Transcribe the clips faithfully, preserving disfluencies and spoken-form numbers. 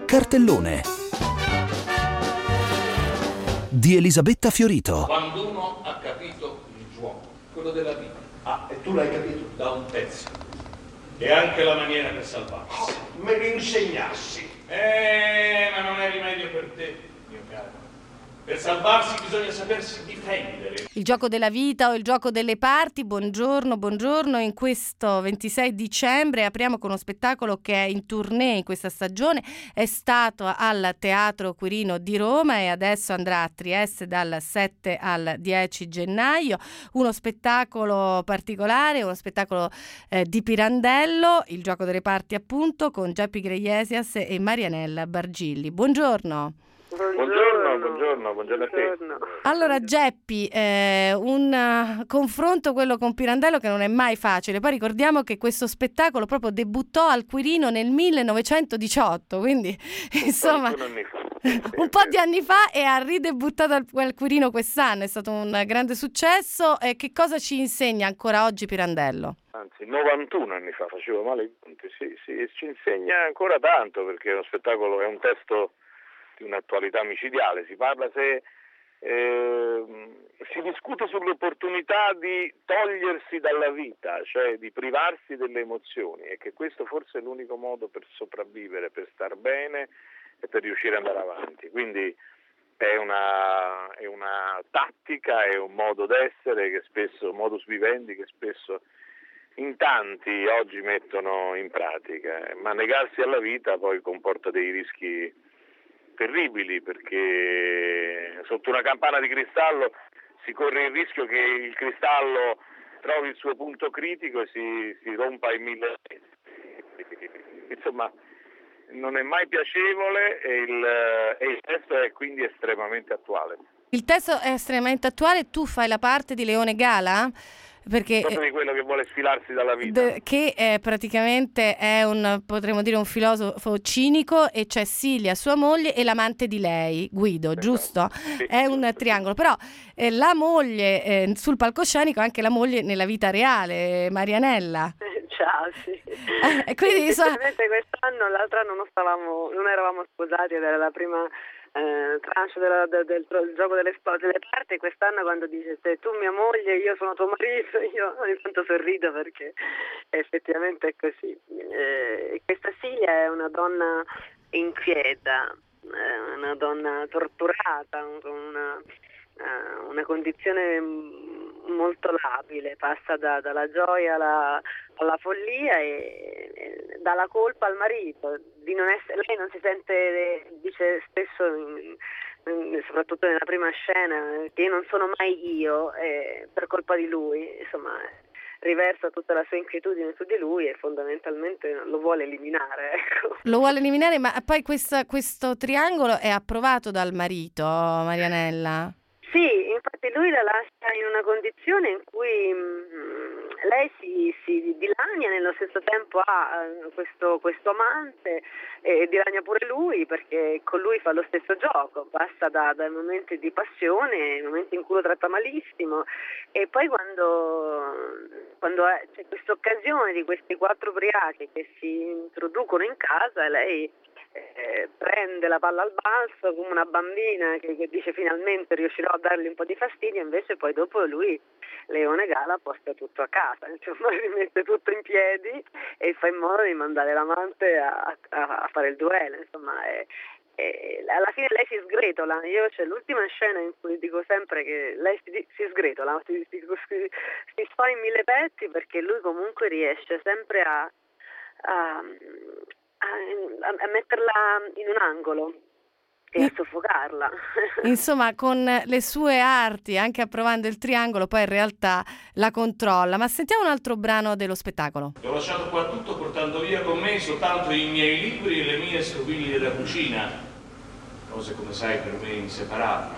Cartellone di Elisabetta Fiorito. Quando uno ha capito il gioco, quello della vita. Ah, e tu l'hai capito? Da un pezzo. E anche la maniera per salvarsi. Oh, me lo insegnassi. Eh, ma non è rimedio per te, mio caro. Per salvarsi bisogna sapersi difendere. Il gioco della vita o il gioco delle parti. Buongiorno, buongiorno. In questo ventisei dicembre apriamo con uno spettacolo che è in tournée in questa stagione. È stato al Teatro Quirino di Roma e adesso andrà a Trieste dal sette al dieci gennaio. Uno spettacolo particolare, uno spettacolo eh, di Pirandello, il gioco delle parti appunto, con Geppi Greiesias e Marianella Bargilli. Buongiorno. Buongiorno, buongiorno, buongiorno a te. Allora Geppi, eh, un uh, confronto quello con Pirandello che non è mai facile. Poi ricordiamo che questo spettacolo proprio debuttò al Quirino nel millenovecentodiciotto, quindi insomma un po' di anni fa, e ha ridebuttato al, al Quirino quest'anno. È stato un grande successo. E che cosa ci insegna ancora oggi Pirandello? Anzi, novantuno anni fa, facevo male i conti, sì, sì, ci insegna ancora tanto, perché lo spettacolo è un testo di un'attualità micidiale. Si parla se eh, si discute sull'opportunità di togliersi dalla vita, cioè di privarsi delle emozioni, e che questo forse è l'unico modo per sopravvivere, per star bene e per riuscire ad andare avanti. Quindi è una, è una tattica, è un modo d'essere che spesso, modus vivendi che spesso in tanti oggi mettono in pratica, ma negarsi alla vita poi comporta dei rischi terribili, perché sotto una campana di cristallo si corre il rischio che il cristallo trovi il suo punto critico e si, si rompa in mille pezzi. Insomma, non è mai piacevole e il, e il testo è quindi estremamente attuale. Il testo è estremamente attuale. Tu fai la parte di Leone Gala? Perché proprio di quello che vuole sfilarsi dalla vita, de, che è praticamente è un, potremmo dire, un filosofo cinico, e c'è Silvia, sua moglie, e l'amante di lei, Guido, esatto. Giusto? Sì. È un triangolo, però eh, la moglie eh, sul palcoscenico, anche la moglie nella vita reale, Marianella. Ciao, sì. Eh, quindi so... quest'anno, l'altro anno non stavamo, non eravamo sposati ed era la prima eh, tranche della, del, del, del gioco delle spose delle parti. E quest'anno, quando dice sei tu mia moglie, io sono tuo marito, io ogni tanto sorrido perché effettivamente è così. Eh, questa Silvia è una donna inquieta, eh, una donna torturata, una, una condizione molto labile, passa da, dalla gioia alla, alla follia e, e dalla colpa al marito di non essere. Lei non si sente, dice spesso in, in, soprattutto nella prima scena, che io non sono mai io eh, per colpa di lui. Insomma, riversa tutta la sua inquietudine su di lui e fondamentalmente lo vuole eliminare, ecco. Lo vuole eliminare, ma poi questa, questo triangolo è approvato dal marito, Marianella? Sì, infatti lui la lascia in una condizione in cui mh, lei si, si dilania, nello stesso tempo ha uh, questo, questo amante e dilania pure lui, perché con lui fa lo stesso gioco, passa da, dai momenti di passione ai momenti in cui lo tratta malissimo, e poi quando, quando è, c'è questa occasione di questi quattro ubriachi che si introducono in casa, lei Eh, prende la palla al balzo come una bambina che, che dice finalmente riuscirò a dargli un po' di fastidio, invece poi dopo lui, Leone Gala, porta tutto a casa, insomma rimette tutto in piedi e fa in modo di mandare l'amante a, a, a fare il duello, insomma è, è, alla fine lei si sgretola. Io c'è l'ultima scena in cui dico sempre che lei si, si sgretola, si, si, si, si fa in mille pezzi, perché lui comunque riesce sempre a, a A, a metterla in un angolo e a soffocarla. Insomma, con le sue arti, anche approvando il triangolo, poi in realtà la controlla. Ma sentiamo un altro brano dello spettacolo. Ho lasciato qua tutto portando via con me soltanto i miei libri e le mie stoviglie della cucina, cose, come sai, per me inseparabili,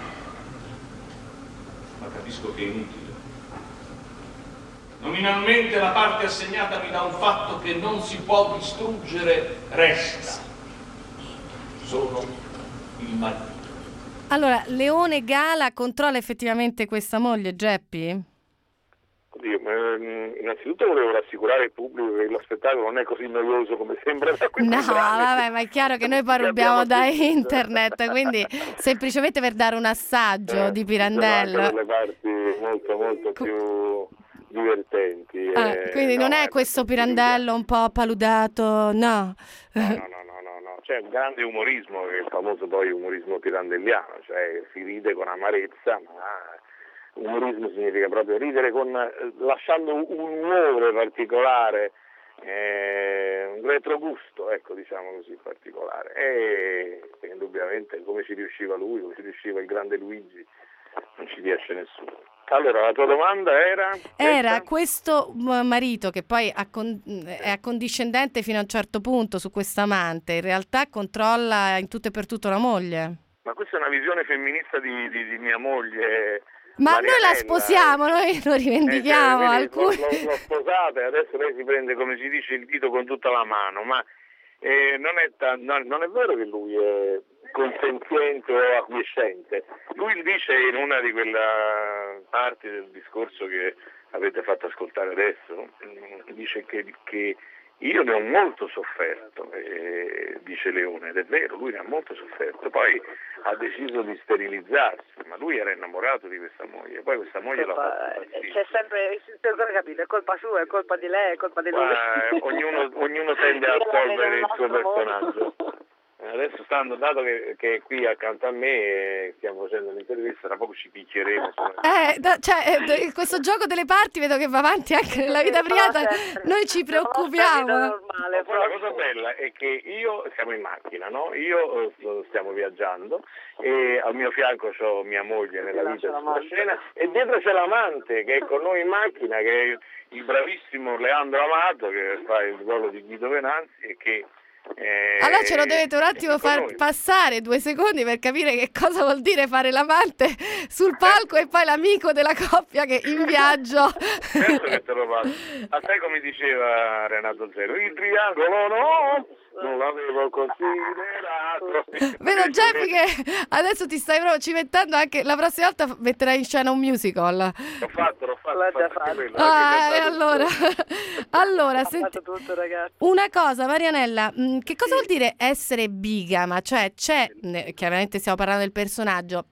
ma capisco che è inutile. Nominalmente la parte assegnatami da un fatto che non si può distruggere resta. Sono il marito. Allora, Leone Gala controlla effettivamente questa moglie, Geppi? Oddio, ehm, innanzitutto volevo rassicurare il pubblico che lo spettacolo non è così noioso come sembra da questi No, brani. vabbè, ma è chiaro che noi poi Li rubiamo abbiamo da sentito. internet, quindi semplicemente per dare un assaggio Eh, di ci sono anche Pirandello. delle parti molto molto Co- più divertenti. Ah, eh, quindi no, non è eh, questo perché- Pirandello un po' paludato, no. No, no, no, no, no, no. C'è un grande umorismo, che è il famoso poi umorismo pirandelliano, cioè si ride con amarezza, ma umorismo significa proprio ridere con, eh, lasciando un umore particolare, eh, un retrogusto, ecco, diciamo così, particolare. E, e indubbiamente come ci riusciva lui, come ci riusciva il grande Luigi, non ci riesce nessuno. Allora, la tua domanda era? Era Questa? questo m- marito che poi accon- è accondiscendente fino a un certo punto su questo amante, in realtà controlla in tutto e per tutto la moglie. Ma questa è una visione femminista di, di, di mia moglie. Ma noi la Marianella, sposiamo, eh. noi lo rivendichiamo. Eh, cioè, alcuni... L'ho, l'ho sposata e adesso lei si prende, come si dice, il dito con tutta la mano, ma eh, non, è ta- no, non è vero che lui è consenziente o acquiescente. Lui dice in una di quelle parti del discorso che avete fatto ascoltare adesso, dice che, che io ne ho molto sofferto, eh, dice Leone, ed è vero, lui ne ha molto sofferto, poi ha deciso di sterilizzarsi, ma lui era innamorato di questa moglie, poi questa moglie l'ha fatto impazzire. C'è sempre, sempre capito, è colpa sua, è colpa di lei, è colpa di lui. Ma, eh, ognuno, ognuno tende a assolvere il suo personaggio. Adesso stanno, dato che, che è qui accanto a me e stiamo facendo l'intervista, tra poco ci picchieremo. Eh, da- cioè, eh, questo gioco delle parti vedo che va avanti anche nella vita privata, noi ci preoccupiamo. Normale, Poi la cosa bella è che io, siamo in macchina, no? Io eh, stiamo viaggiando e al mio fianco c'ho mia moglie nella vita sulla scena e dietro c'è l'amante che è con noi in macchina, che è il bravissimo Leandro Amato, che fa il ruolo di Guido Venanzi e che Eh, Allora ce lo dovete un attimo ecco far noi. passare due secondi per capire che cosa vuol dire fare l'amante sul palco e poi l'amico della coppia che in viaggio. Certo che te lo passo. A te come diceva Renato Zero, il triangolo no, non l'avevo considerato. Vedo Geppi che adesso ti stai proprio cimentando, anche la prossima volta metterai in scena un musical. L'ho fatto, l'ho fatto, L'ha ho fatto già anche fatto. quello, Ah, anche e se è stato- allora, allora Ha senti, fatto tutto, ragazzi. una cosa, Marianella, mh, che cosa vuol dire essere bigama? Cioè, c'è, ne- chiaramente stiamo parlando del personaggio,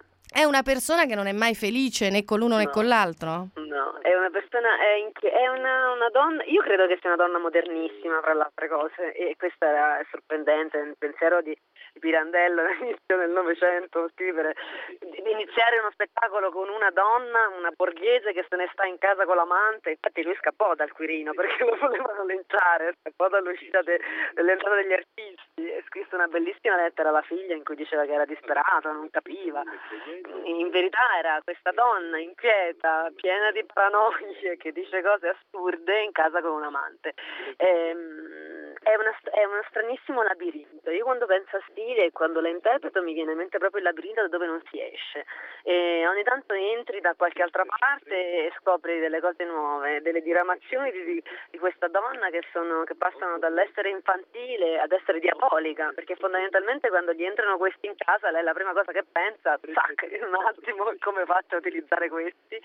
è una persona che non è mai felice né con l'uno né No. con l'altro? No, è una persona, è, inchi- è una, una donna, io credo che sia una donna modernissima fra le altre cose, e questo era è sorprendente nel pensiero di, di Pirandello all'inizio del Novecento, scrivere, di, di iniziare uno spettacolo con una donna, una borghese che se ne sta in casa con l'amante. Infatti lui scappò dal Quirino perché lo volevano linciare, scappò dall'uscita de, dell'entrata degli artisti e scrisse una bellissima lettera alla figlia in cui diceva che era disperato, non capiva. In verità era questa donna inquieta, piena di paranoie, che dice cose assurde in casa con un amante. Ehm, è, una, è uno stranissimo labirinto. Io quando penso a stile e quando la interpreto mi viene in mente proprio il labirinto da dove non si esce. E ogni tanto entri da qualche altra parte e scopri delle cose nuove, delle diramazioni di, di questa donna che, sono, che passano dall'essere infantile ad essere diabolica, perché fondamentalmente quando gli entrano questi in casa lei la prima cosa che pensa, tac, in un attimo come faccio a utilizzare questi,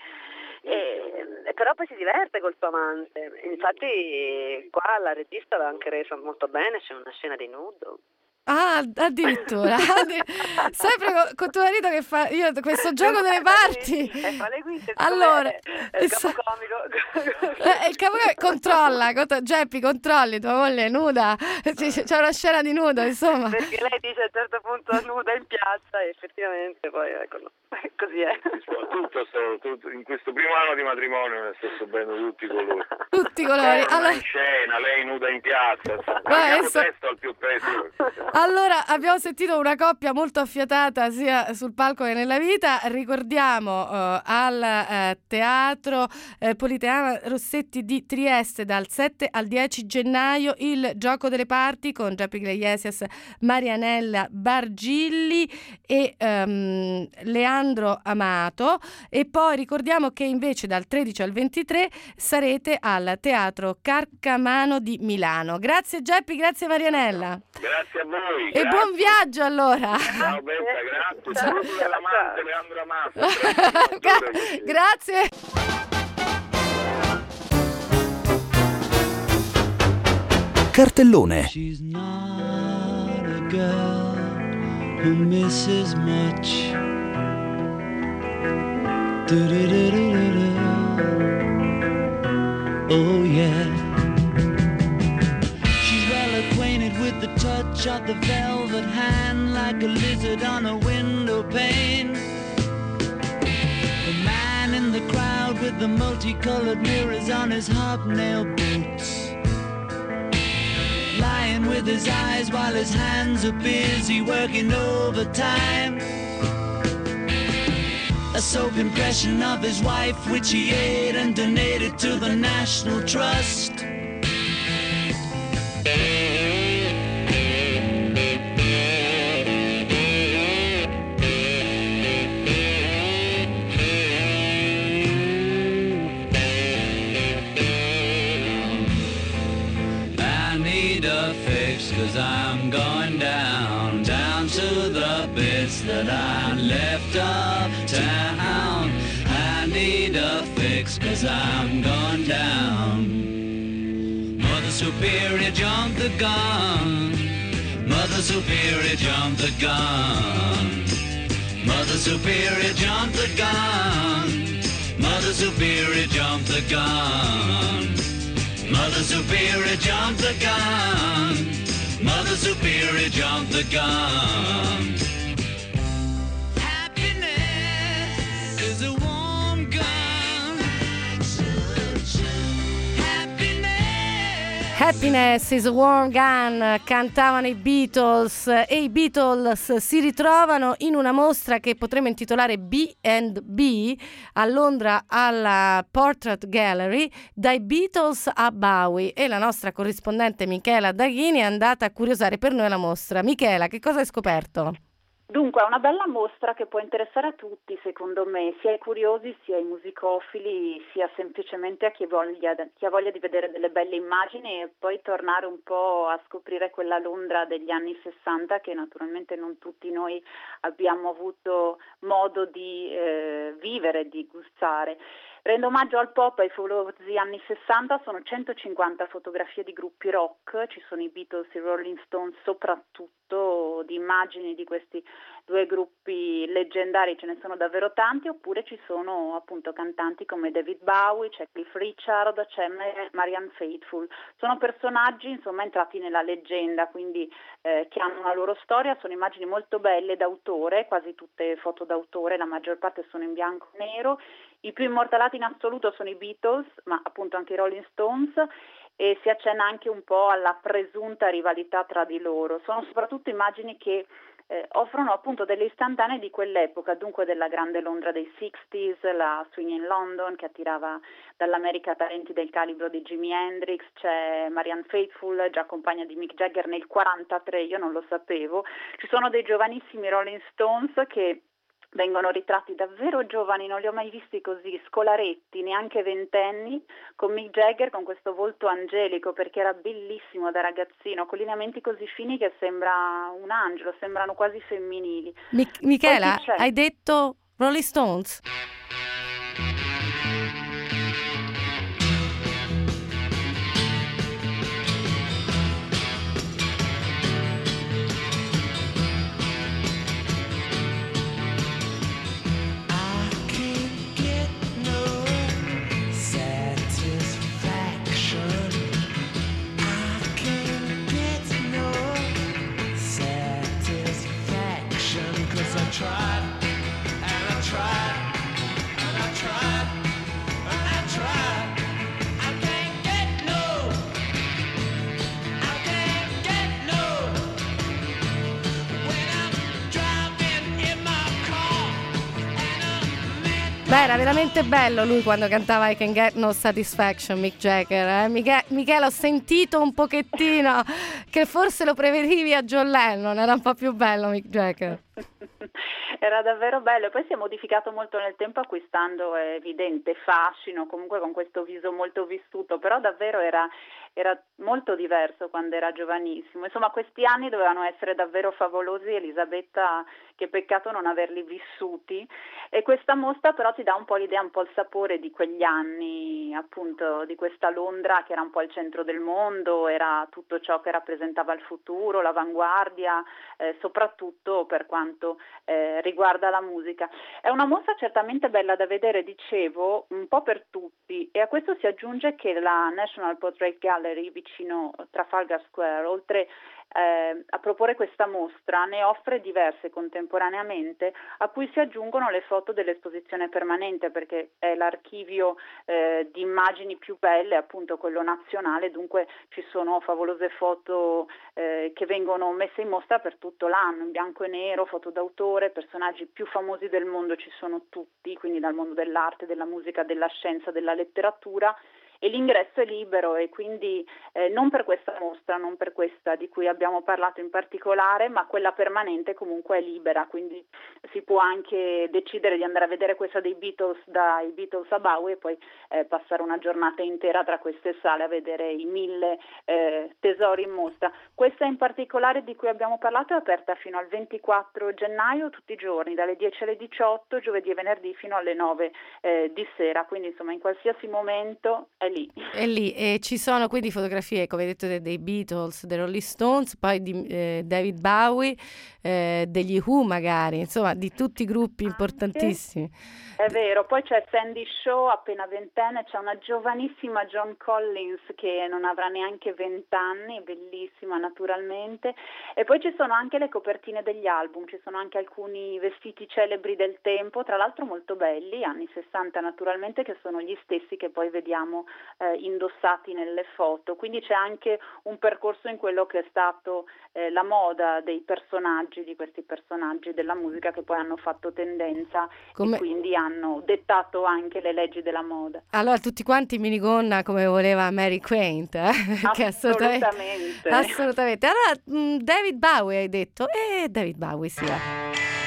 e, e però poi si diverte col suo amante. Infatti qua la regista l'ha anche resa molto bene, c'è una scena di nudo. Ah, addirittura. Addi- Sempre con, con tuo marito che fa io questo gioco delle parti. E fa le guide, Allora, è il so- capocomico. Eh, il capo controlla, contro- Geppi, controlli, tua moglie è nuda, C- c'è una scena di nudo, insomma. Perché lei dice a un certo punto nuda in piazza e effettivamente poi eccolo, così è. Tutto, sto- tutto- in questo primo anno di matrimonio ne sto subendo tutti i colori. Tutti i colori. Lei Allora, in scena, lei nuda in piazza. Vai, Andiamo adesso- presto al più presto. allora, abbiamo sentito una coppia molto affiatata sia sul palco che nella vita. Ricordiamo eh, al eh, Teatro eh, Politeama Rossetti di Trieste dal sette al dieci gennaio il gioco delle parti con Geppi Iglesias, Marianella Bargilli e ehm, Leandro Amato. E poi ricordiamo che invece dal tredici al ventitré sarete al Teatro Carcamano di Milano. Grazie Geppi, grazie Marianella. Grazie a voi. E grazie. buon viaggio allora. Ciao Betta, grazie. Saluto dell'amante Leandro Amato. Gra- grazie. Cartellone. She's not a girl who misses much. Du-du-du-du-du-du. Oh yeah. She's well acquainted with the touch of the velvet hand, like a lizard on a window pane. The man in the crowd with the multicolored mirrors on his hobnail boots, lying with his eyes while his hands are busy working overtime. A soap impression of his wife, which he ate and donated to the National Trust. I need a fix, 'cause I'm going down, down to the bits that I left uptown. I need a fix, 'cause I'm going down. Mother Superior, jump the gun. Mother Superior, jump the gun. Mother Superior, jump the gun. Mother Superior, jump the gun. Mother Superior, jump the gun. Mother Superior, jump the gun. Happiness is a warm gun. Happiness. Happiness is a warm gun, cantavano i Beatles, e i Beatles si ritrovano in una mostra che potremmo intitolare B and B a Londra alla Portrait Gallery, dai Beatles a Bowie, e la nostra corrispondente Michela Daghini è andata a curiosare per noi la mostra. Michela, che cosa hai scoperto? Dunque, è una bella mostra che può interessare a tutti, secondo me, sia ai curiosi, sia ai musicofili, sia semplicemente a chi voglia, chi ha voglia di vedere delle belle immagini e poi tornare un po' a scoprire quella Londra degli anni sessanta che naturalmente non tutti noi abbiamo avuto modo di eh, vivere, di gustare. Rendo omaggio al pop, ai favolosi anni sessanta, sono centocinquanta fotografie di gruppi rock, ci sono i Beatles, i Rolling Stones, soprattutto di immagini di questi due gruppi leggendari, ce ne sono davvero tanti, oppure ci sono appunto cantanti come David Bowie, c'è Cliff Richard, c'è Marianne Faithfull. Sono personaggi insomma entrati nella leggenda, quindi eh, che hanno una loro storia, sono immagini molto belle d'autore, quasi tutte foto d'autore, la maggior parte sono in bianco e nero. I più immortalati in assoluto sono i Beatles, ma appunto anche i Rolling Stones, e si accenna anche un po' alla presunta rivalità tra di loro. Sono soprattutto immagini che eh, offrono appunto delle istantanee di quell'epoca, dunque della grande Londra dei sessanta, la Swing in London che attirava dall'America talenti del calibro di Jimi Hendrix, c'è Marianne Faithfull, già compagna di Mick Jagger nel quarantatré, io non lo sapevo. Ci sono dei giovanissimi Rolling Stones che vengono ritratti davvero giovani, non li ho mai visti così, scolaretti, neanche ventenni, con Mick Jagger con questo volto angelico, perché era bellissimo da ragazzino, con lineamenti così fini che sembra un angelo, sembrano quasi femminili. Mi- Michela, hai detto Rolling Stones? Beh, era veramente bello lui quando cantava I Can Get No Satisfaction, Mick Jagger. Eh? Miche- Michela, ho sentito un pochettino che forse lo prevedivi a John Lennon, era un po' più bello Mick Jagger. Era davvero bello, poi si è modificato molto nel tempo acquistando evidente fascino, comunque con questo viso molto vissuto, però davvero era, era molto diverso quando era giovanissimo. Insomma, questi anni dovevano essere davvero favolosi, Elisabetta, che peccato non averli vissuti, e questa mostra però ti dà un po' l'idea, un po' il sapore di quegli anni, appunto, di questa Londra che era un po' il centro del mondo, era tutto ciò che rappresentava il futuro, l'avanguardia, eh, soprattutto per quanto eh, riguarda la musica. È una mostra certamente bella da vedere, dicevo, un po' per tutti, e a questo si aggiunge che la National Portrait Gallery vicino Trafalgar Square, oltre eh, a proporre questa mostra, ne offre diverse contemporaneamente, a cui si aggiungono le foto dell'esposizione permanente, perché è l'archivio eh, di immagini più belle, appunto quello nazionale, dunque ci sono favolose foto eh, che vengono messe in mostra per tutto l'anno, in bianco e nero, foto d'autore, personaggi più famosi del mondo ci sono tutti, quindi dal mondo dell'arte, della musica, della scienza, della letteratura, e l'ingresso è libero, e quindi eh, non per questa mostra, non per questa di cui abbiamo parlato in particolare, ma quella permanente comunque è libera, quindi si può anche decidere di andare a vedere questa dei Beatles, dai Beatles a Bowie, e poi eh, passare una giornata intera tra queste sale a vedere i mille eh, tesori in mostra. Questa in particolare di cui abbiamo parlato è aperta fino al ventiquattro gennaio tutti i giorni, dalle dieci alle diciotto, giovedì e venerdì fino alle nove eh, di sera, quindi insomma in qualsiasi momento è lì. È lì, e ci sono quindi fotografie, come hai detto, dei, dei Beatles, dei Rolling Stones, poi di eh, David Bowie, eh, degli Who magari, insomma di tutti i gruppi importantissimi. È vero, poi c'è Sandy Shaw, appena ventenne, c'è una giovanissima Joan Collins che non avrà neanche vent'anni, bellissima naturalmente, e poi ci sono anche le copertine degli album, ci sono anche alcuni vestiti celebri del tempo, tra l'altro molto belli, anni sessanta naturalmente, che sono gli stessi che poi vediamo eh, indossati nelle foto, quindi c'è anche un percorso in quello che è stato eh, la moda dei personaggi, di questi personaggi della musica che poi hanno fatto tendenza. Come... e quindi hanno dettato anche le leggi della moda. Allora tutti quanti minigonna come voleva Mary Quaint, eh? Assolutamente. assolutamente. Assolutamente. Allora David Bowie hai detto, e David Bowie sia.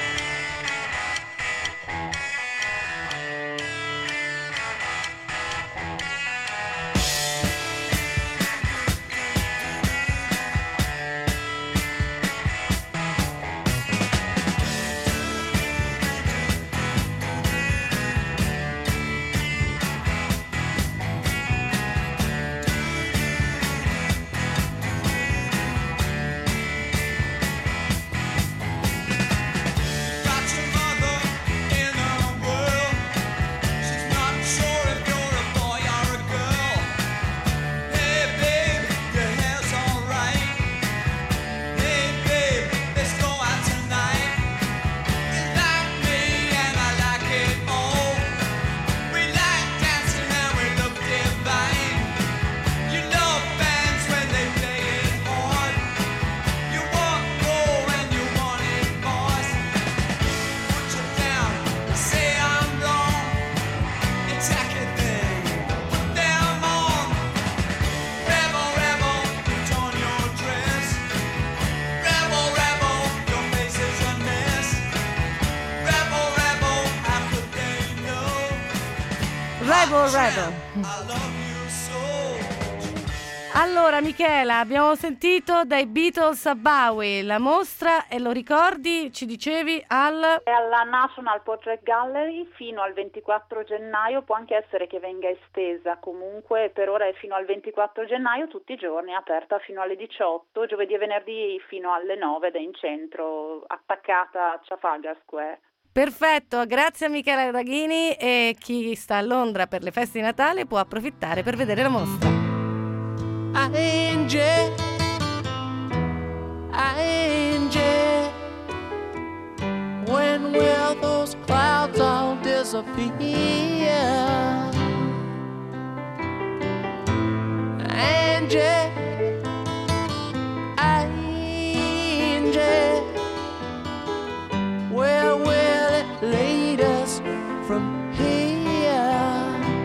Rebel Rebel. Allora Michela, abbiamo sentito dai Beatles a Bowie, la mostra, e lo ricordi, ci dicevi, al... è alla National Portrait Gallery fino al ventiquattro gennaio, può anche essere che venga estesa, comunque per ora è fino al ventiquattro gennaio tutti i giorni, aperta fino alle diciotto, giovedì e venerdì fino alle nove, ed è in centro, attaccata a Trafalgar Square. Perfetto, grazie a Michela Draghini, e chi sta a Londra per le feste di Natale può approfittare per vedere la mostra. Angel, Angel, when will those clouds all disappear? Angel, Angel, where will it lead us from here?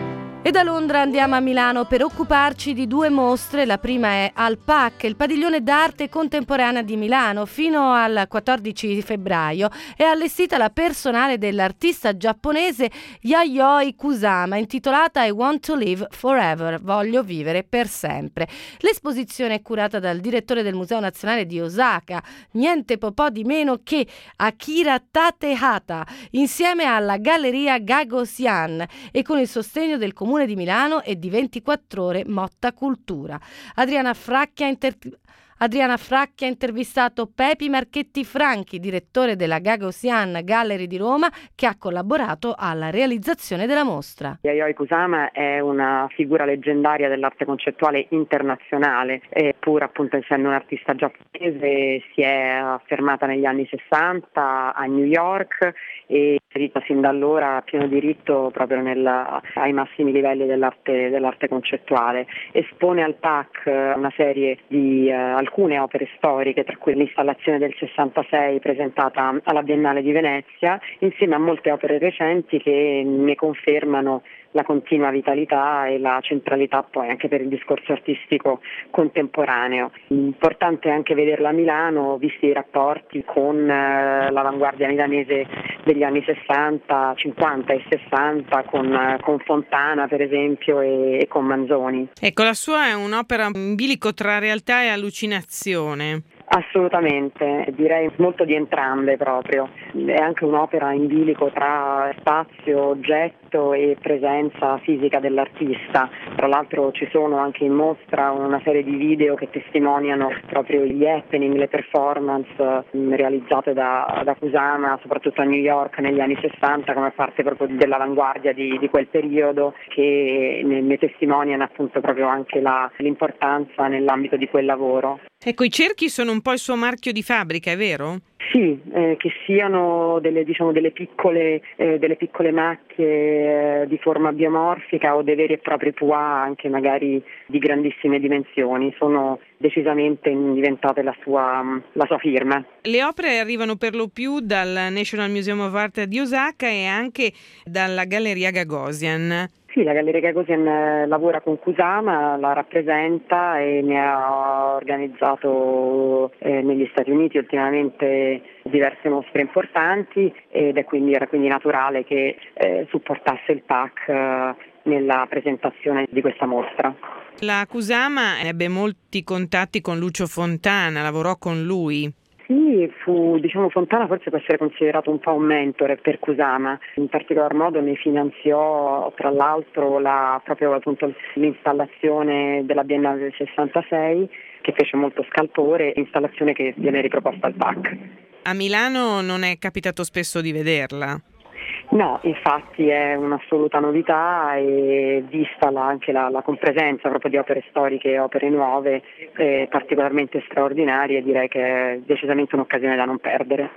E da Londra andiamo a Milano per occuparci di due mostre. La prima è al P A C, il padiglione d'arte contemporanea di Milano. Fino al quattordici febbraio è allestita la personale dell'artista giapponese Yayoi Kusama, intitolata I Want to Live Forever, voglio vivere per sempre. L'esposizione è curata dal direttore del Museo Nazionale di Osaka, niente po' po' di meno che Akira Takehata, insieme alla Galleria Gagosian e con il sostegno del Comune di Milano e di ventiquattro ore Motta Cultura. Adriana Fracchia inter... Adriana Fracchia ha intervistato Pepi Marchetti Franchi, direttore della Gagosian Gallery di Roma, che ha collaborato alla realizzazione della mostra. Yayoi Kusama è una figura leggendaria dell'arte concettuale internazionale, e pur appunto essendo un'artista giapponese si è affermata negli anni sessanta a New York e inserita sin da allora a pieno diritto proprio nel, ai massimi livelli dell'arte, dell'arte concettuale. Espone al P A C una serie di uh, alcune opere storiche, tra cui l'installazione del sessantasei presentata alla Biennale di Venezia, insieme a molte opere recenti che ne confermano la continua vitalità e la centralità poi anche per il discorso artistico contemporaneo. Importante anche vederla a Milano, visti i rapporti con eh, l'avanguardia milanese degli anni sessanta, cinquanta e sessanta, con, eh, con Fontana per esempio e, e con Manzoni. Ecco, la sua è un'opera in bilico tra realtà e allucinazione. Assolutamente, direi molto di entrambe proprio. È anche un'opera in bilico tra spazio, oggetto e presenza fisica dell'artista. Tra l'altro ci sono anche in mostra una serie di video che testimoniano proprio gli happening, le performance realizzate da, da Kusama, soprattutto a New York negli anni sessanta, come parte proprio dell'avanguardia di, di quel periodo, che ne, ne testimoniano appunto proprio anche la, l'importanza nell'ambito di quel lavoro. Ecco, i cerchi sono un po' il suo marchio di fabbrica, è vero? Sì, eh, che siano delle, diciamo, delle piccole, eh, delle piccole macchie eh, di forma biomorfica o dei veri e propri pois anche magari di grandissime dimensioni, sono decisamente diventate la sua, la sua firma. Le opere arrivano per lo più dal National Museum of Art di Osaka e anche dalla Galleria Gagosian. Sì, la Galleria Gagosian lavora con Kusama, la rappresenta e ne ha organizzato eh, negli Stati Uniti ultimamente diverse mostre importanti ed è quindi, era quindi naturale che eh, supportasse il P A C eh, nella presentazione di questa mostra. La Kusama ebbe molti contatti con Lucio Fontana, lavorò con lui. Sì, fu, diciamo, Fontana forse può essere considerato un po' un mentore per Kusama, in particolar modo ne finanziò tra l'altro la, proprio appunto l'installazione della Biennale del sessantasei, che fece molto scalpore, installazione che viene riproposta al P A C. A Milano non è capitato spesso di vederla? No, infatti è un'assoluta novità e vista la, anche la, la compresenza proprio di opere storiche e opere nuove eh, particolarmente straordinarie, direi che è decisamente un'occasione da non perdere.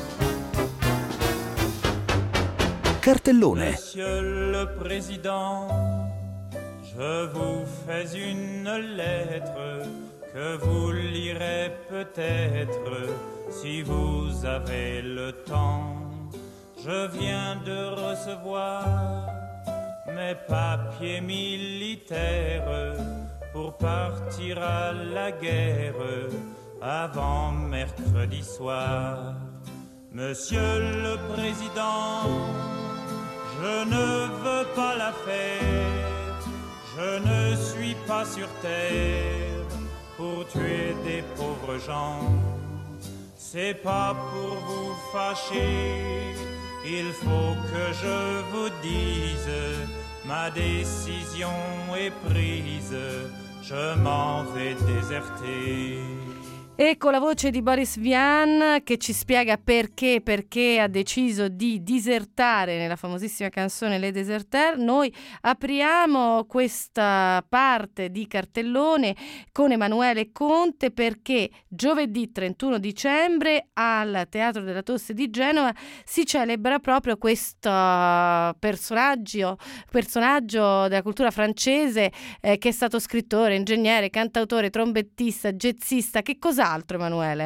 Cartellone. Monsieur le Président, je vous fais une lettre que vous lirez peut-être si vous avez le temps. Je viens de recevoir mes papiers militaires pour partir à la guerre avant mercredi soir. Monsieur le Président, je ne veux pas la fête, je ne suis pas sur terre pour tuer des pauvres gens. C'est pas pour vous fâcher, il faut que je vous dise, ma décision est prise, je m'en vais déserter. Ecco la voce di Boris Vian che ci spiega perché, perché ha deciso di disertare nella famosissima canzone Les Déserteurs. Noi apriamo questa parte di cartellone con Emanuele Conte perché giovedì trentuno dicembre al Teatro della Tosse di Genova si celebra proprio questo personaggio, personaggio della cultura francese eh, che è stato scrittore, ingegnere, cantautore, trombettista, jazzista. Che cos'altro, Emanuele?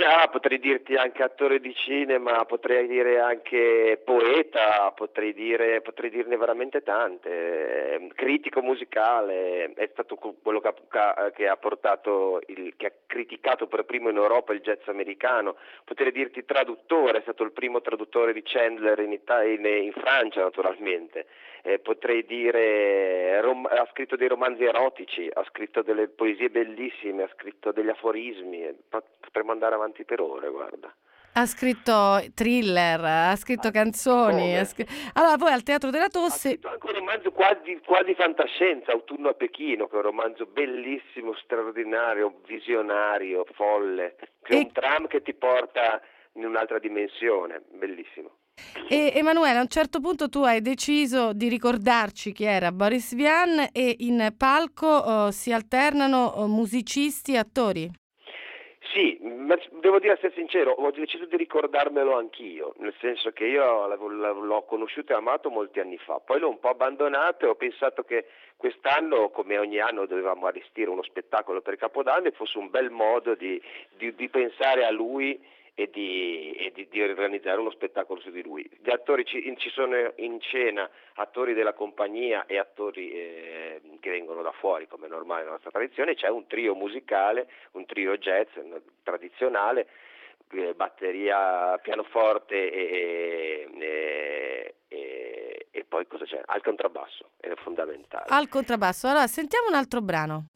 Ah, potrei dirti anche attore di cinema, potrei dire anche poeta, potrei dire, potrei dirne veramente tante. Critico musicale, è stato quello che ha, che ha portato, il, che ha criticato per primo in Europa il jazz americano. Potrei dirti traduttore, è stato il primo traduttore di Chandler in, Italia, in, in Francia naturalmente. Eh, potrei dire, rom- ha scritto dei romanzi erotici, ha scritto delle poesie bellissime, ha scritto degli aforismi, potremmo andare avanti per ore, guarda. Ha scritto thriller, ha scritto Ah, canzoni. Ha scr- allora, poi al Teatro della Tosse. Ha scritto anche un romanzo quasi, quasi fantascienza, Autunno a Pechino, che è un romanzo bellissimo, straordinario, visionario, folle. C'è E... un tram che ti porta in un'altra dimensione, bellissimo. E Emanuele, a un certo punto tu hai deciso di ricordarci chi era Boris Vian e in palco uh, si alternano uh, musicisti e attori. Sì, ma devo dire, a essere sincero, ho deciso di ricordarmelo anch'io, nel senso che io l'ho conosciuto e amato molti anni fa, poi l'ho un po' abbandonato e ho pensato che quest'anno, come ogni anno, dovevamo allestire uno spettacolo per Capodanno e fosse un bel modo di, di, di pensare a lui e di, e di, di organizzare uno spettacolo su di lui. Gli attori ci, in, ci sono in scena attori della compagnia e attori eh, che vengono da fuori, come è normale nella nostra tradizione. C'è un trio musicale, un trio jazz tradizionale, eh, batteria, pianoforte e, e, e, e poi cosa c'è? Al contrabbasso, è fondamentale. Al contrabbasso. Allora sentiamo un altro brano.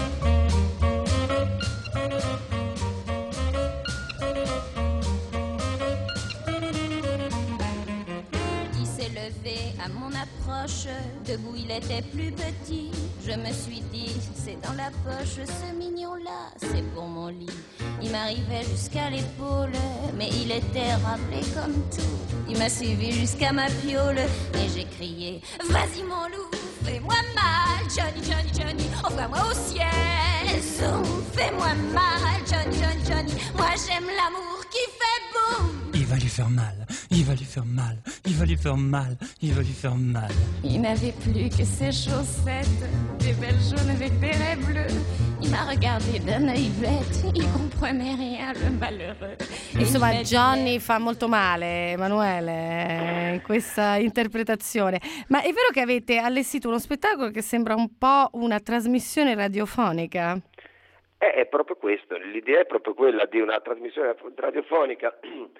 À mon approche, debout il était plus petit. Je me suis dit, c'est dans la poche, ce mignon-là, c'est pour mon lit. Il m'arrivait jusqu'à l'épaule, mais il était rappelé comme tout. Il m'a suivi jusqu'à ma piole et j'ai crié, vas-y mon loup, fais-moi mal, Johnny, Johnny, Johnny, envoie-moi au ciel. Zoom, fais-moi mal, Johnny, Johnny, Johnny, moi j'aime l'amour qui fait boum. Il va lui faire mal, il va lui faire mal, il va lui faire mal, il va lui faire mal. Il n'avait plus que ses chaussettes, des belles jaunes avec des raies bleues. Il m'a regardé d'un œil bête, il comprenait rien, le malheureux. Insomma, Johnny fa molto male, Emanuele, in questa interpretazione. Ma è vero che avete allestito uno spettacolo che sembra un po' una trasmissione radiofonica? Eh, è proprio questo, l'idea è proprio quella di una trasmissione radiofonica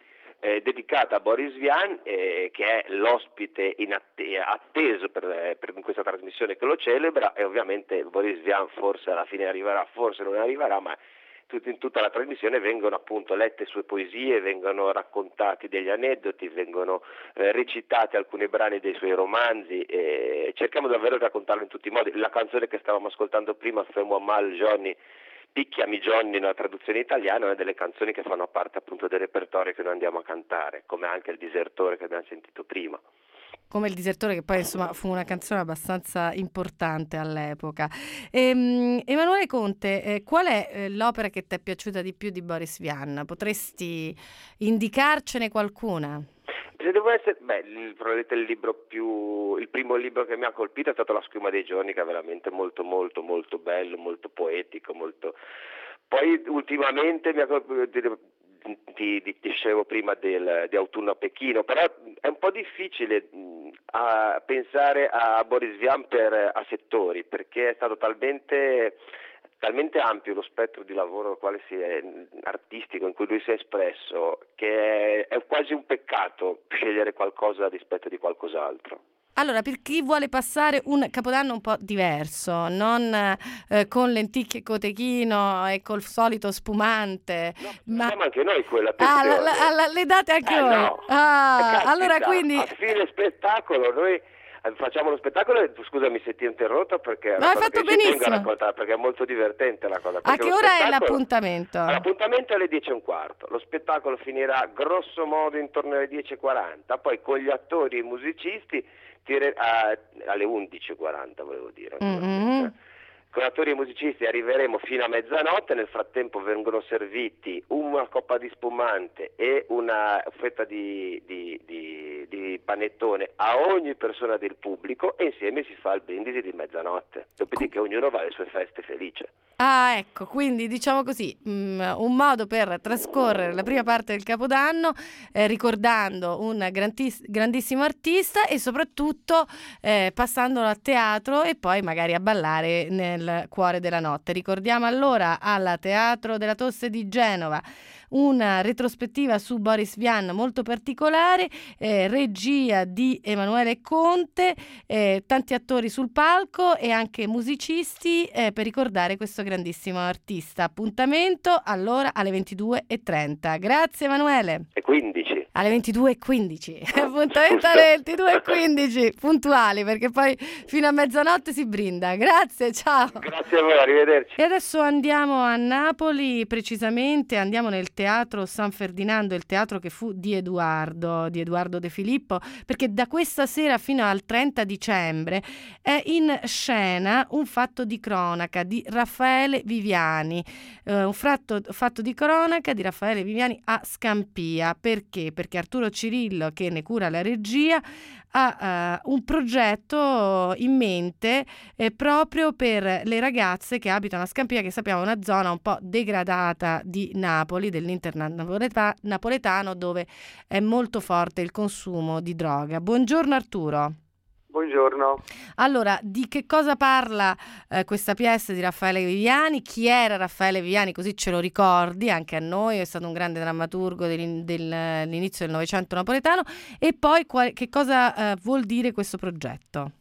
Eh, dedicata a Boris Vian, eh, che è l'ospite in att- atteso per, per questa trasmissione che lo celebra, e ovviamente Boris Vian forse alla fine arriverà, forse non arriverà, ma tut- in tutta la trasmissione vengono appunto lette sue poesie, vengono raccontati degli aneddoti, vengono eh, recitate alcuni brani dei suoi romanzi, e cerchiamo davvero di raccontarlo in tutti i modi. La canzone che stavamo ascoltando prima, Fais-moi mal Johnny, Picchiami Johnny, nella traduzione italiana, è una delle canzoni che fanno parte appunto del repertorio che noi andiamo a cantare, come anche Il Disertore che abbiamo sentito prima. Come Il Disertore, che poi insomma fu una canzone abbastanza importante all'epoca. Ehm, Emanuele Conte, eh, qual è eh, l'opera che ti è piaciuta di più di Boris Vian? Potresti indicarcene qualcuna? Se devo essere, beh, il, probabilmente il libro più, il primo libro che mi ha colpito è stato La schiuma dei giorni, che è veramente molto molto molto bello, molto poetico, molto. Poi ultimamente mi ha colpito, ti, ti dicevo prima del, di Autunno a Pechino, però è un po' difficile mh, a pensare a Boris Vian per, a settori, perché è stato talmente talmente ampio lo spettro di lavoro al quale si è, artistico in cui lui si è espresso, che è, è quasi un peccato scegliere qualcosa rispetto di qualcos'altro. Allora, per chi vuole passare un Capodanno un po' diverso, non eh, con lenticchie e cotechino e col solito spumante, no, ma siamo anche noi quella, ah, la, la, la, le date anche eh, voi? No. Ah, allora quindi a fine spettacolo noi facciamo lo spettacolo, e scusami se ti ho interrotto, perché no, hai fatto benissimo, perché è molto divertente la cosa. A che ora è l'appuntamento? L'appuntamento è alle dieci e un quarto, lo spettacolo finirà grosso modo intorno alle dieci e quaranta, poi con gli attori e i musicisti tire, a, alle undici e quaranta volevo dire. Mm-hmm. Con attori e musicisti arriveremo fino a mezzanotte, nel frattempo vengono serviti una coppa di spumante e una fetta di, di, di, di panettone a ogni persona del pubblico e insieme si fa il brindisi di mezzanotte, dopodiché ognuno va alle sue feste felice. Ah, ecco, quindi diciamo così, mh, un modo per trascorrere la prima parte del Capodanno eh, ricordando un grantis- grandissimo artista e soprattutto eh, passandolo a teatro e poi magari a ballare nel cuore della notte. Ricordiamo allora al Teatro della Tosse di Genova una retrospettiva su Boris Vian molto particolare, eh, regia di Emanuele Conte, eh, tanti attori sul palco e anche musicisti eh, per ricordare questo grandissimo artista. Appuntamento allora alle ventidue e trenta. Grazie Emanuele. E quindici. Alle ventidue e quindici. Appuntamento alle ventidue e quindici, puntuali perché poi fino a mezzanotte si brinda. Grazie, ciao. Grazie a voi, arrivederci. E adesso andiamo a Napoli, precisamente andiamo nel Teatro San Ferdinando, il teatro che fu di Edoardo, di Edoardo De Filippo, perché da questa sera fino al trenta dicembre è in scena un fatto di cronaca di Raffaele Viviani, eh, un fatto, fatto di cronaca di Raffaele Viviani a Scampia. Perché? Perché Arturo Cirillo, che ne cura la regia, ha uh, un progetto in mente eh, proprio per le ragazze che abitano a Scampia, che sappiamo è una zona un po' degradata di Napoli, dell'interland napoleta- napoletano, dove è molto forte il consumo di droga. Buongiorno Arturo. Buongiorno. Allora, di che cosa parla eh, questa pièce di Raffaele Viviani? Chi era Raffaele Viviani? Così ce lo ricordi anche a noi, è stato un grande drammaturgo del, dell'inizio del Novecento napoletano. E poi qual- che cosa eh, vuol dire questo progetto?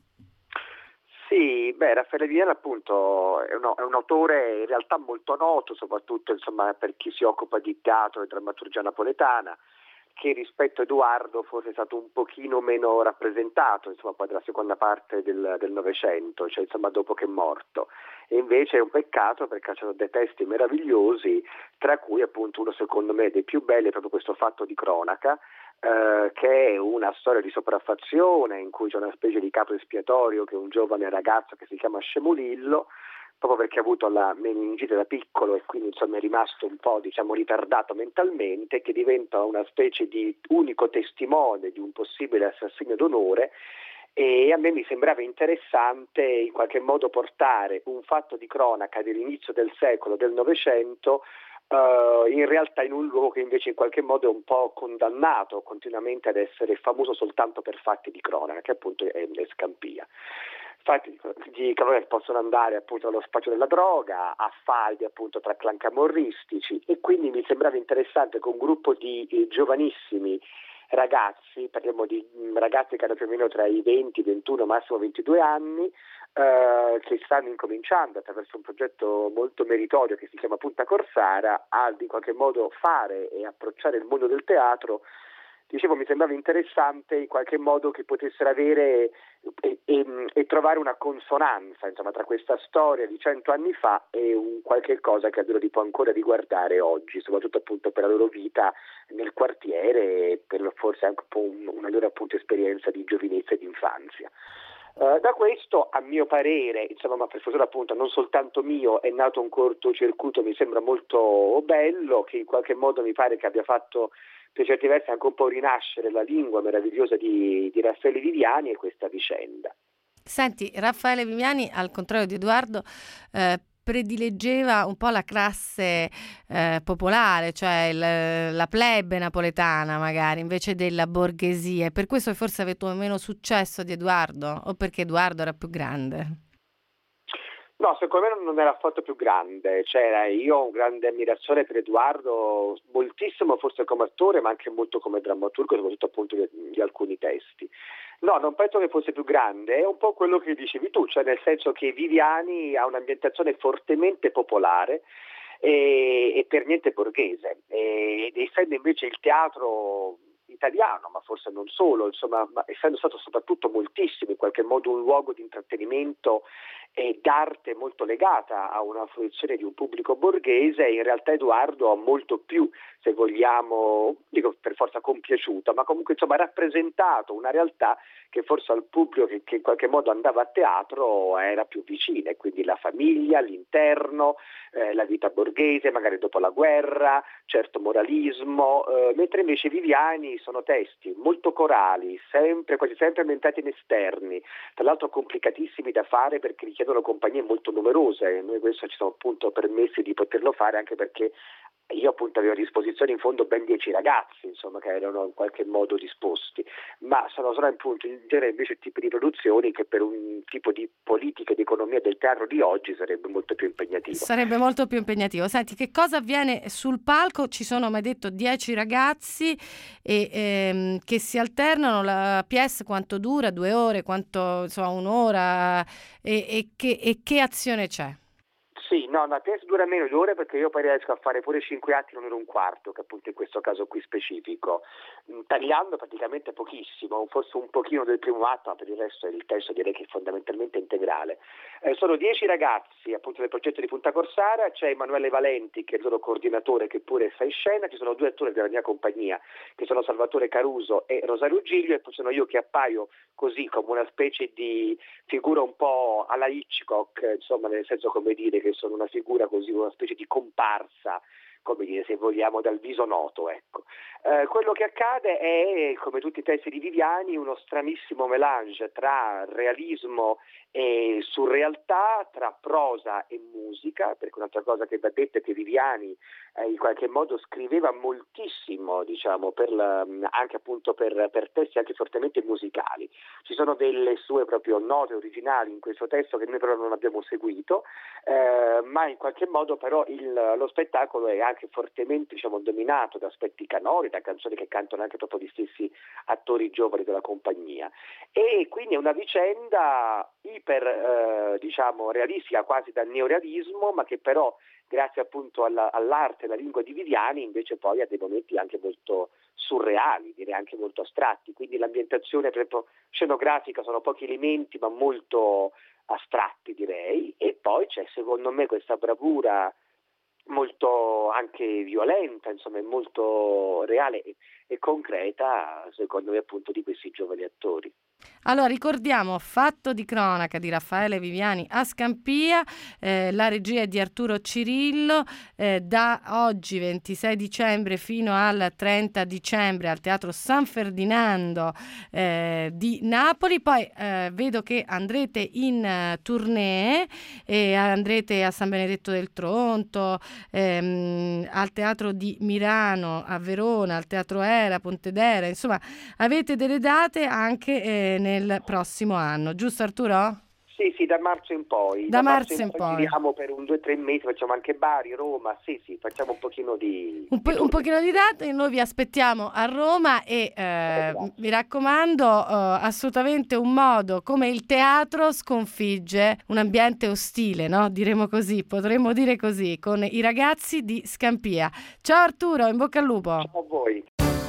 Sì, beh, Raffaele Viviani appunto è, uno, è un autore in realtà molto noto, soprattutto insomma per chi si occupa di teatro e drammaturgia napoletana, che rispetto a Edoardo forse è stato un pochino meno rappresentato, insomma, poi della seconda parte del, del Novecento, cioè insomma dopo che è morto. E invece è un peccato perché c'erano dei testi meravigliosi, tra cui appunto uno secondo me dei più belli è proprio questo fatto di cronaca, eh, che è una storia di sopraffazione in cui c'è una specie di capo espiatorio che è un giovane ragazzo che si chiama Scemolillo, proprio perché ha avuto la meningite da piccolo e quindi insomma è rimasto un po' diciamo ritardato mentalmente, che diventa una specie di unico testimone di un possibile assassinio d'onore. E a me mi sembrava interessante in qualche modo portare un fatto di cronaca dell'inizio del secolo, del Novecento, Uh, in realtà in un luogo che invece in qualche modo è un po' condannato continuamente ad essere famoso soltanto per fatti di cronaca, che appunto è, è Scampia. Fatti di cronaca possono andare appunto allo spaccio della droga, a faldi appunto tra clan camorristici, e quindi mi sembrava interessante che un gruppo di eh, giovanissimi ragazzi, parliamo di ragazzi che hanno più o meno tra i venti, ventuno, massimo ventidue anni, eh, che stanno incominciando attraverso un progetto molto meritorio che si chiama Punta Corsara a in qualche modo fare e approcciare il mondo del teatro. Dicevo, mi sembrava interessante in qualche modo che potessero avere e, e, e trovare una consonanza insomma tra questa storia di cento anni fa e un qualche cosa che a loro li può ancora riguardare oggi, soprattutto appunto per la loro vita nel quartiere e per forse anche un po' un, una loro appunto esperienza di giovinezza e di infanzia. Uh, da questo, a mio parere, insomma, ma per fortuna appunto non soltanto mio, è nato un cortocircuito, mi sembra molto bello, che in qualche modo mi pare che abbia fatto per certi versi anche un po' rinascere la lingua meravigliosa di, di Raffaele Viviani e questa vicenda. Senti, Raffaele Viviani, al contrario di Edoardo, eh, predileggeva un po' la classe eh, popolare, cioè il, la plebe napoletana magari, invece della borghesia. E per questo forse ha avuto meno successo di Edoardo, o perché Edoardo era più grande? No, secondo me non era affatto più grande, cioè io ho un grande ammirazione per Edoardo, moltissimo forse come attore ma anche molto come drammaturgo, soprattutto appunto di, di alcuni testi. No, non penso che fosse più grande, è un po' quello che dicevi tu, cioè nel senso che Viviani ha un'ambientazione fortemente popolare e, e per niente borghese, ed essendo invece il teatro italiano, ma forse non solo, insomma, ma essendo stato soprattutto moltissimo in qualche modo un luogo di intrattenimento e d'arte molto legata a una fruizione di un pubblico borghese, in realtà Edoardo ha molto più, se vogliamo, dico per forza compiaciuto, ma comunque insomma rappresentato una realtà che forse al pubblico che, che in qualche modo andava a teatro era più vicina, e quindi la famiglia, l'interno, eh, la vita borghese, magari dopo la guerra, certo moralismo, eh, mentre invece Viviani testi sono testi molto corali, sempre, quasi sempre ambientati in esterni, tra l'altro complicatissimi da fare perché richiedono compagnie molto numerose, e noi questo ci siamo appunto permessi di poterlo fare anche perché io appunto avevo a disposizione in fondo ben dieci ragazzi, insomma, che erano in qualche modo disposti, ma sono, sono appunto in genere invece tipi di produzioni che per un tipo di politica e di economia del teatro di oggi sarebbe molto più impegnativo. Sarebbe molto più impegnativo. Senti, che cosa avviene sul palco? Ci sono, mai detto, dieci ragazzi e, ehm, che si alternano. La pièce quanto dura? Due ore? Quanto, insomma, un'ora? E, e, che, e che azione c'è? Sì, no, la pièce dura meno di ore perché io poi riesco a fare pure cinque atti in un'ora e un quarto, che appunto in questo caso qui specifico, tagliando praticamente pochissimo, forse un pochino del primo atto, ma per il resto il testo direi che è fondamentalmente integrale. Eh, sono dieci ragazzi appunto del progetto di Punta Corsara, c'è Emanuele Valenti che è il loro coordinatore che pure fa in scena, ci sono due attori della mia compagnia che sono Salvatore Caruso e Rosario Giglio, e poi sono io che appaio così come una specie di figura un po' alla Hitchcock, insomma, nel senso, come dire, che sono una figura così, una specie di comparsa, come dire, se vogliamo, dal viso noto, ecco. Eh, quello che accade è, come tutti i testi di Viviani, uno stranissimo melange tra realismo e surrealtà, tra prosa e musica, perché un'altra cosa che va detta è che Viviani eh, in qualche modo scriveva moltissimo, diciamo, per la, anche appunto per, per testi anche fortemente musicali. Ci sono delle sue proprio note originali in questo testo che noi però non abbiamo seguito, eh, ma in qualche modo però il, lo spettacolo è anche fortemente, diciamo, dominato da aspetti canori, da canzoni che cantano anche proprio gli stessi attori giovani della compagnia, e quindi è una vicenda iper eh, diciamo realistica, quasi da neorealismo, ma che però grazie appunto alla, all'arte e alla lingua di Viviani invece poi ha dei momenti anche molto surreali, direi anche molto astratti, quindi l'ambientazione proprio scenografica sono pochi elementi ma molto astratti, direi, e poi c'è secondo me questa bravura molto anche violenta, insomma, è molto reale e, e concreta, secondo me, appunto, di questi giovani attori. Allora, ricordiamo Fatto di cronaca di Raffaele Viviani a Scampia, eh, la regia è di Arturo Cirillo, eh, da oggi ventisei dicembre fino al trenta dicembre al Teatro San Ferdinando eh, di Napoli. Poi eh, vedo che andrete in uh, tournée e andrete a San Benedetto del Tronto, ehm, al Teatro di Milano, a Verona, al Teatro Era, Pontedera, insomma avete delle date anche eh, nel prossimo anno, giusto Arturo? Sì, sì, da marzo in poi. Da, da marzo, marzo in poi. poi. Giriamo per un due o tre mesi, facciamo anche Bari, Roma, sì, sì, facciamo un pochino di... Un, po- di un pochino di date, noi vi aspettiamo a Roma e eh, mi raccomando eh, assolutamente un modo come il teatro sconfigge un ambiente ostile, no? Diremo così, potremmo dire così, con i ragazzi di Scampia. Ciao Arturo, in bocca al lupo. Ciao a voi.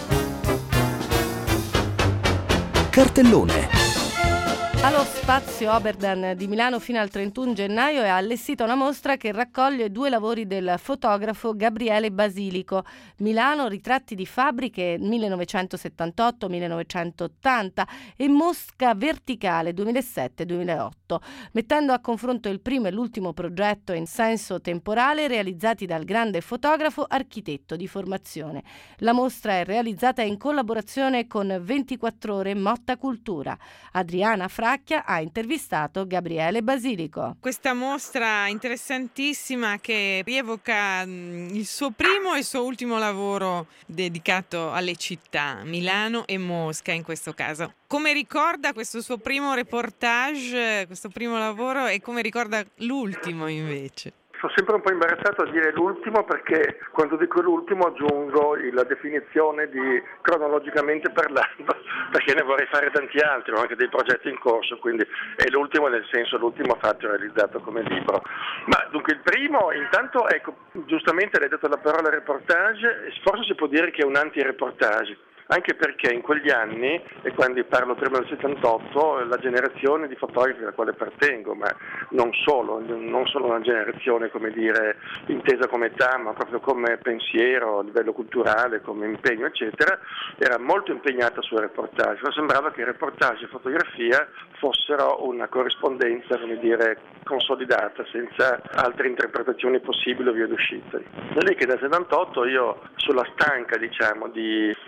Cartellone. Allo Spazio Oberdan di Milano fino al trentuno gennaio è allestita una mostra che raccoglie due lavori del fotografo Gabriele Basilico. Milano, ritratti di fabbriche millenovecentosettantotto millenovecentottanta e Mosca verticale duemilasette duemilaotto, mettendo a confronto il primo e l'ultimo progetto in senso temporale realizzati dal grande fotografo architetto di formazione. La mostra è realizzata in collaborazione con ventiquattro ore Motta Cultura. Adriana Fra ha intervistato Gabriele Basilico. Questa mostra interessantissima che rievoca il suo primo e il suo ultimo lavoro dedicato alle città, Milano e Mosca in questo caso. Come ricorda questo suo primo reportage, questo primo lavoro, e come ricorda l'ultimo invece? Sono sempre un po' imbarazzato a dire l'ultimo perché quando dico l'ultimo aggiungo la definizione di cronologicamente parlando, perché ne vorrei fare tanti altri, ho anche dei progetti in corso, quindi è l'ultimo nel senso l'ultimo fatto e realizzato come libro. Ma dunque il primo, intanto, ecco, giustamente lei ha detto la parola reportage, forse si può dire che è un anti-reportage. Anche perché in quegli anni, e quando parlo prima del settantotto, la generazione di fotografi alla quale appartengo, ma non solo, non solo una generazione, come dire, intesa come età, ma proprio come pensiero, a livello culturale, come impegno, eccetera, era molto impegnata sul reportage. Sembrava che il reportage e fotografia fossero una corrispondenza, come dire, consolidata, senza altre interpretazioni possibili o vie d'uscita. Da lì che dal settantotto io, sulla stanca, diciamo, di, del reportage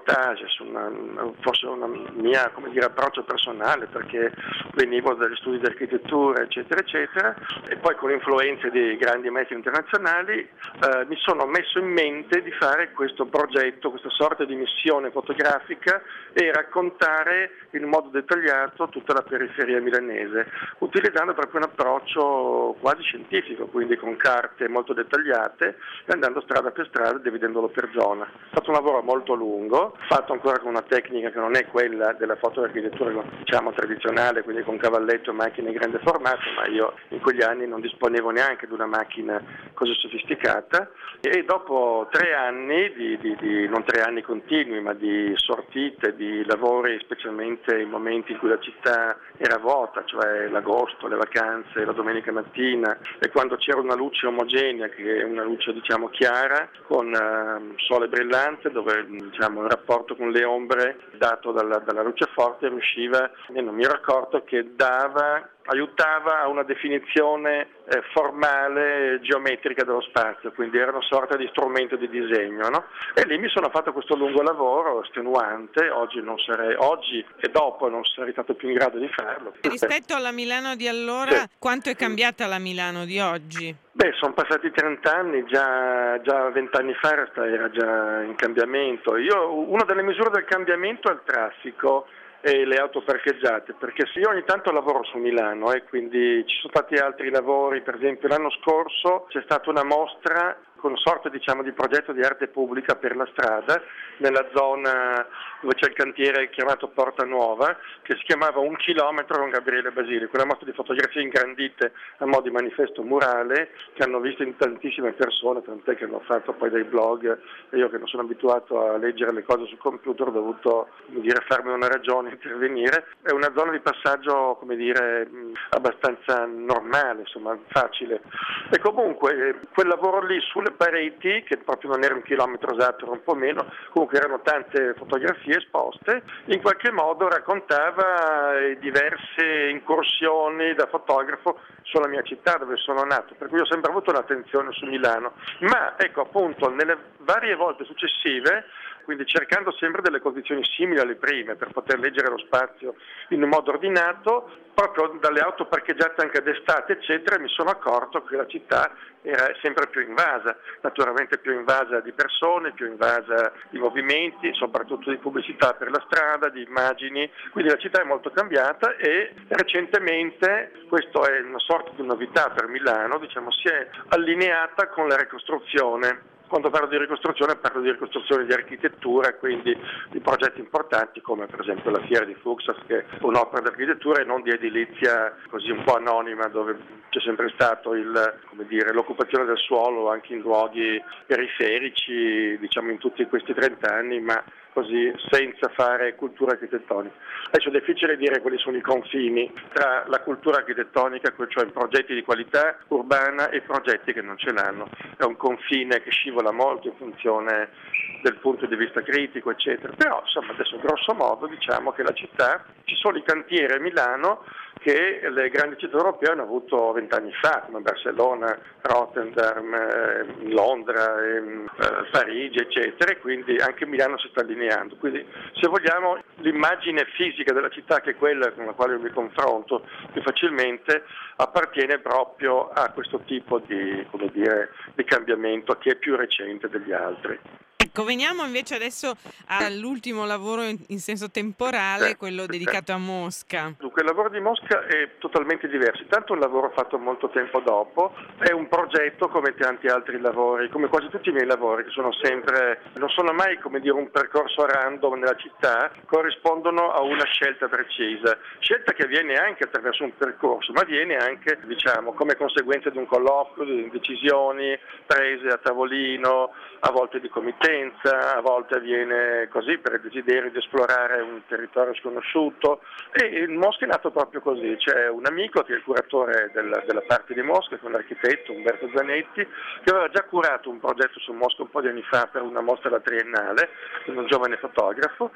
reportage, su una, forse una mia, come dire, approccio personale, perché venivo dagli studi di architettura, eccetera, eccetera, e poi con influenze di grandi maestri internazionali eh, mi sono messo in mente di fare questo progetto, questa sorta di missione fotografica e raccontare in modo dettagliato tutta la periferia milanese, utilizzando proprio un approccio quasi scientifico, quindi con carte molto dettagliate e andando strada per strada, dividendolo per zona. È stato un lavoro molto lungo, fatto ancora con una tecnica che non è quella della fotoarchitettura, diciamo, tradizionale, quindi con cavalletto e macchine in grande formato, ma io in quegli anni non disponevo neanche di una macchina così sofisticata, e dopo tre anni, di, di, di, non tre anni continui, ma di sortite, di lavori, specialmente in momenti in cui la città era vuota, cioè l'agosto, le vacanze, la domenica mattina, e quando c'era una luce omogenea, che è una luce diciamo chiara, con uh, sole brillante, dove diciamo il rapporto con le ombre dato dalla, dalla luce forte riusciva, e non mi ero accorto che dava, aiutava a una definizione eh, formale, geometrica dello spazio, quindi era una sorta di strumento di disegno, no? E lì mi sono fatto questo lungo lavoro estenuante, oggi, non sarei, oggi e dopo non sarei stato più in grado di farlo. Rispetto alla Milano di allora, sì. Quanto è cambiata la Milano di oggi? Beh, sono passati trenta anni, già, già venti anni fa era già in cambiamento. Io, una delle misure del cambiamento è il traffico e le auto parcheggiate, perché se io ogni tanto lavoro su Milano e eh, quindi ci sono stati altri lavori, per esempio l'anno scorso c'è stata una mostra con una sorta diciamo di progetto di arte pubblica per la strada nella zona dove c'è il cantiere chiamato Porta Nuova, che si chiamava Un chilometro con Gabriele Basilico, una mostra di fotografie ingrandite a mo' di manifesto murale che hanno visto in tantissime persone, tant'è che hanno fatto poi dei blog, e io che non sono abituato a leggere le cose sul computer ho dovuto, come dire, farmi una ragione, intervenire. È una zona di passaggio, come dire, abbastanza normale, insomma facile, e comunque quel lavoro lì sulle pareti, che proprio non era un chilometro esatto, era un po' meno, comunque erano tante fotografie esposte, in qualche modo raccontava diverse incursioni da fotografo sulla mia città dove sono nato, per cui ho sempre avuto un'attenzione su Milano, ma ecco appunto nelle varie volte successive, quindi cercando sempre delle condizioni simili alle prime per poter leggere lo spazio in un modo ordinato, proprio dalle auto parcheggiate anche d'estate eccetera, mi sono accorto che la città era sempre più invasa, naturalmente più invasa di persone, più invasa di movimenti, soprattutto di pubblicità per la strada, di immagini, quindi la città è molto cambiata e recentemente, questo è una sorta di novità per Milano, diciamo, si è allineata con la ricostruzione. Quando parlo di ricostruzione parlo di ricostruzione di architettura, quindi di progetti importanti come per esempio la Fiera di Fuxas, che è un'opera di architettura e non di edilizia così un po' anonima, dove c'è sempre stato il, come dire, l'occupazione del suolo anche in luoghi periferici, diciamo in tutti questi trent'anni, ma così senza fare cultura architettonica. Adesso è difficile dire quali sono i confini tra la cultura architettonica, cioè progetti di qualità urbana, e progetti che non ce l'hanno. È un confine che scivola molto in funzione del punto di vista critico, eccetera. Però insomma adesso grosso modo diciamo che la città, ci sono i cantieri a Milano che le grandi città europee hanno avuto vent'anni fa, come Barcellona, Rotterdam, eh, Londra, eh, Parigi, eccetera, e quindi anche Milano si sta allineando. Quindi se vogliamo l'immagine fisica della città, che è quella con la quale io mi confronto più facilmente, appartiene proprio a questo tipo di, come dire, di cambiamento che è più recente degli altri. Ecco, veniamo invece adesso all'ultimo lavoro in, in senso temporale, eh, quello dedicato a Mosca. Dunque, il lavoro di Mosca è totalmente diverso. Intanto è un lavoro fatto molto tempo dopo, è un progetto come tanti altri lavori, come quasi tutti i miei lavori, che sono sempre, non sono mai come dire un percorso random nella città, corrispondono a una scelta precisa, scelta che avviene anche attraverso un percorso, ma avviene anche, diciamo, come conseguenza di un colloquio, di decisioni prese a tavolino, a volte di committenza, a volte avviene così per il desiderio di esplorare un territorio sconosciuto, e il Mosca è nato proprio così. C'è un amico che è il curatore della, della parte di Mosca, che è un architetto, Umberto Zanetti, che aveva già curato un progetto su Mosca un po' di anni fa per una mostra alla Triennale, un giovane fotografo,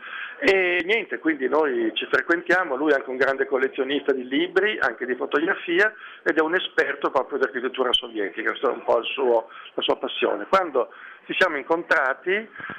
e niente, quindi noi ci frequentiamo, lui è anche un grande collezionista di libri, anche di fotografia, ed è un esperto proprio di architettura sovietica, questa è un po' il suo, la sua passione. Quando ci siamo incontrati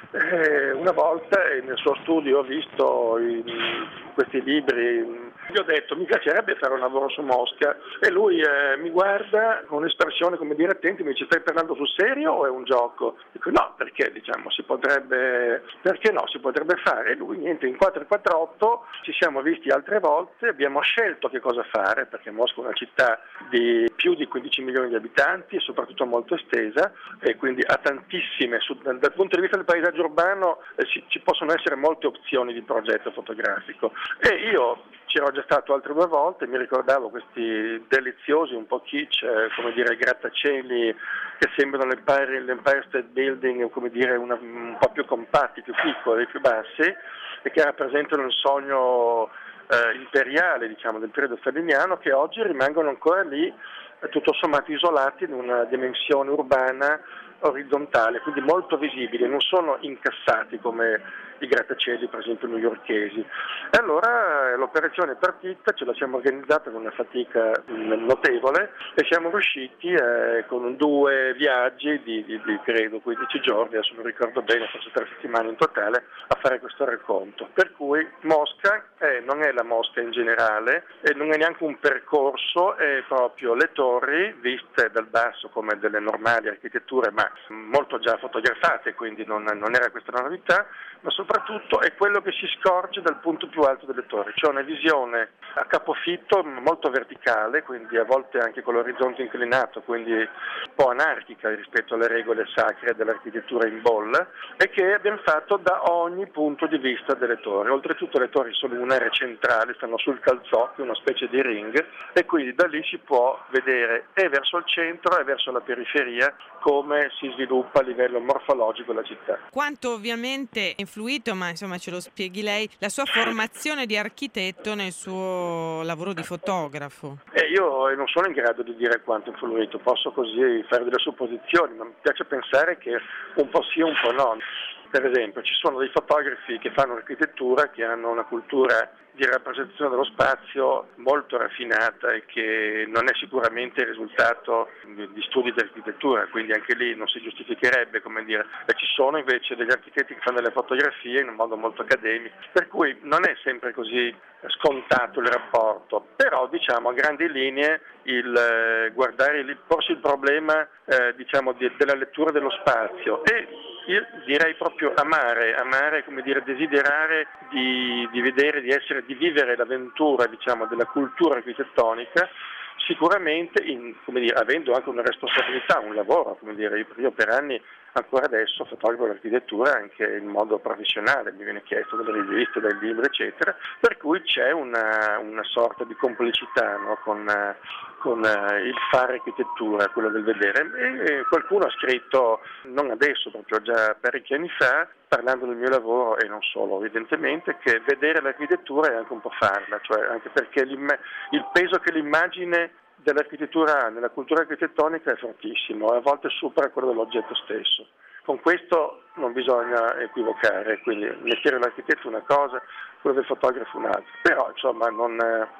eh, una volta e nel suo studio ho visto i, questi libri. Gli ho detto mi piacerebbe fare un lavoro su Mosca e lui eh, mi guarda con un'espressione come dire attenti, mi dice stai parlando sul serio o è un gioco? Dico no, perché diciamo si potrebbe, perché no, si potrebbe fare. E lui niente, in quattro quattro otto ci siamo visti altre volte, abbiamo scelto che cosa fare perché Mosca è una città di più di quindici milioni di abitanti e soprattutto molto estesa e quindi ha tantissime, su, dal, dal punto di vista del paesaggio urbano eh, ci, ci possono essere molte opzioni di progetto fotografico e io c'ero già stato altre due volte, mi ricordavo questi deliziosi, un po' kitsch, eh, come dire, grattacieli che sembrano l'Empire, l'Empire State Building, come dire, una, un po' più compatti, più piccoli, più bassi, e che rappresentano il sogno eh, imperiale, diciamo, del periodo staliniano, che oggi rimangono ancora lì, eh, tutto sommato isolati in una dimensione urbana orizzontale, quindi molto visibili, non sono incassati come i grattacieli per esempio newyorkesi. E allora l'operazione è partita, ce la siamo organizzata con una fatica notevole e siamo riusciti eh, con due viaggi di, di, di credo quindici giorni, adesso non ricordo bene, forse tre settimane in totale, a fare questo racconto. Per cui Mosca è, non è la Mosca in generale e non è neanche un percorso, è proprio le torri viste dal basso come delle normali architetture ma molto già fotografate, quindi non, non era questa una novità, ma soprattutto è quello che si scorge dal punto più alto delle torri, cioè una visione a capofitto molto verticale, quindi a volte anche con l'orizzonte inclinato, quindi un po' anarchica rispetto alle regole sacre dell'architettura in bolla, e che abbiamo fatto da ogni punto di vista delle torri. Oltretutto le torri sono in un'area centrale, stanno sul calzocchio, una specie di ring, e quindi da lì si può vedere e verso il centro e verso la periferia come si sviluppa a livello morfologico la città. Quanto ovviamente è influito, ma insomma ce lo spieghi lei, la sua formazione di architetto nel suo lavoro di fotografo? Eh, io non sono in grado di dire quanto è influito, posso così fare delle supposizioni, ma mi piace pensare che un po' sì, un po' no. Per esempio, ci sono dei fotografi che fanno architettura, che hanno una cultura di rappresentazione dello spazio molto raffinata e che non è sicuramente il risultato di studi di architettura, quindi anche lì non si giustificherebbe, come dire. E ci sono invece degli architetti che fanno delle fotografie in un modo molto accademico, per cui non è sempre così scontato il rapporto, però diciamo a grandi linee il eh, guardare, il, porsi il problema eh, diciamo di, della lettura dello spazio e io direi proprio amare, amare come dire desiderare di, di vedere, di essere, di vivere l'avventura diciamo della cultura architettonica, sicuramente in, come dire, avendo anche una responsabilità, un lavoro, come dire, io per anni ancora adesso fotografo l'architettura anche in modo professionale, mi viene chiesto dalle riviste, dai libri eccetera, per cui c'è una, una sorta di complicità, no? con, con uh, il fare architettura, quello del vedere. E qualcuno ha scritto, non adesso, proprio già parecchi anni fa, parlando del mio lavoro e non solo evidentemente, che vedere l'architettura è anche un po' farla, cioè anche perché il peso che l'immagine dell'architettura nella cultura architettonica è fortissimo, a volte supera quello dell'oggetto stesso. Con questo non bisogna equivocare, quindi il mestiere dell'architetto è una cosa, quello del fotografo un'altra, però insomma non,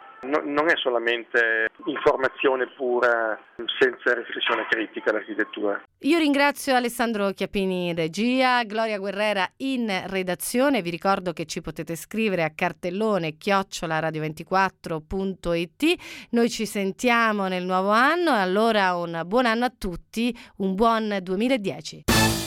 non è solamente informazione pura senza riflessione critica l'architettura. Io ringrazio Alessandro Chiappini in regia, Gloria Guerrera in redazione. Vi ricordo che ci potete scrivere a cartellone chiocciola radio ventiquattro punto it. Noi ci sentiamo nel nuovo anno e allora un buon anno a tutti, un buon duemiladieci.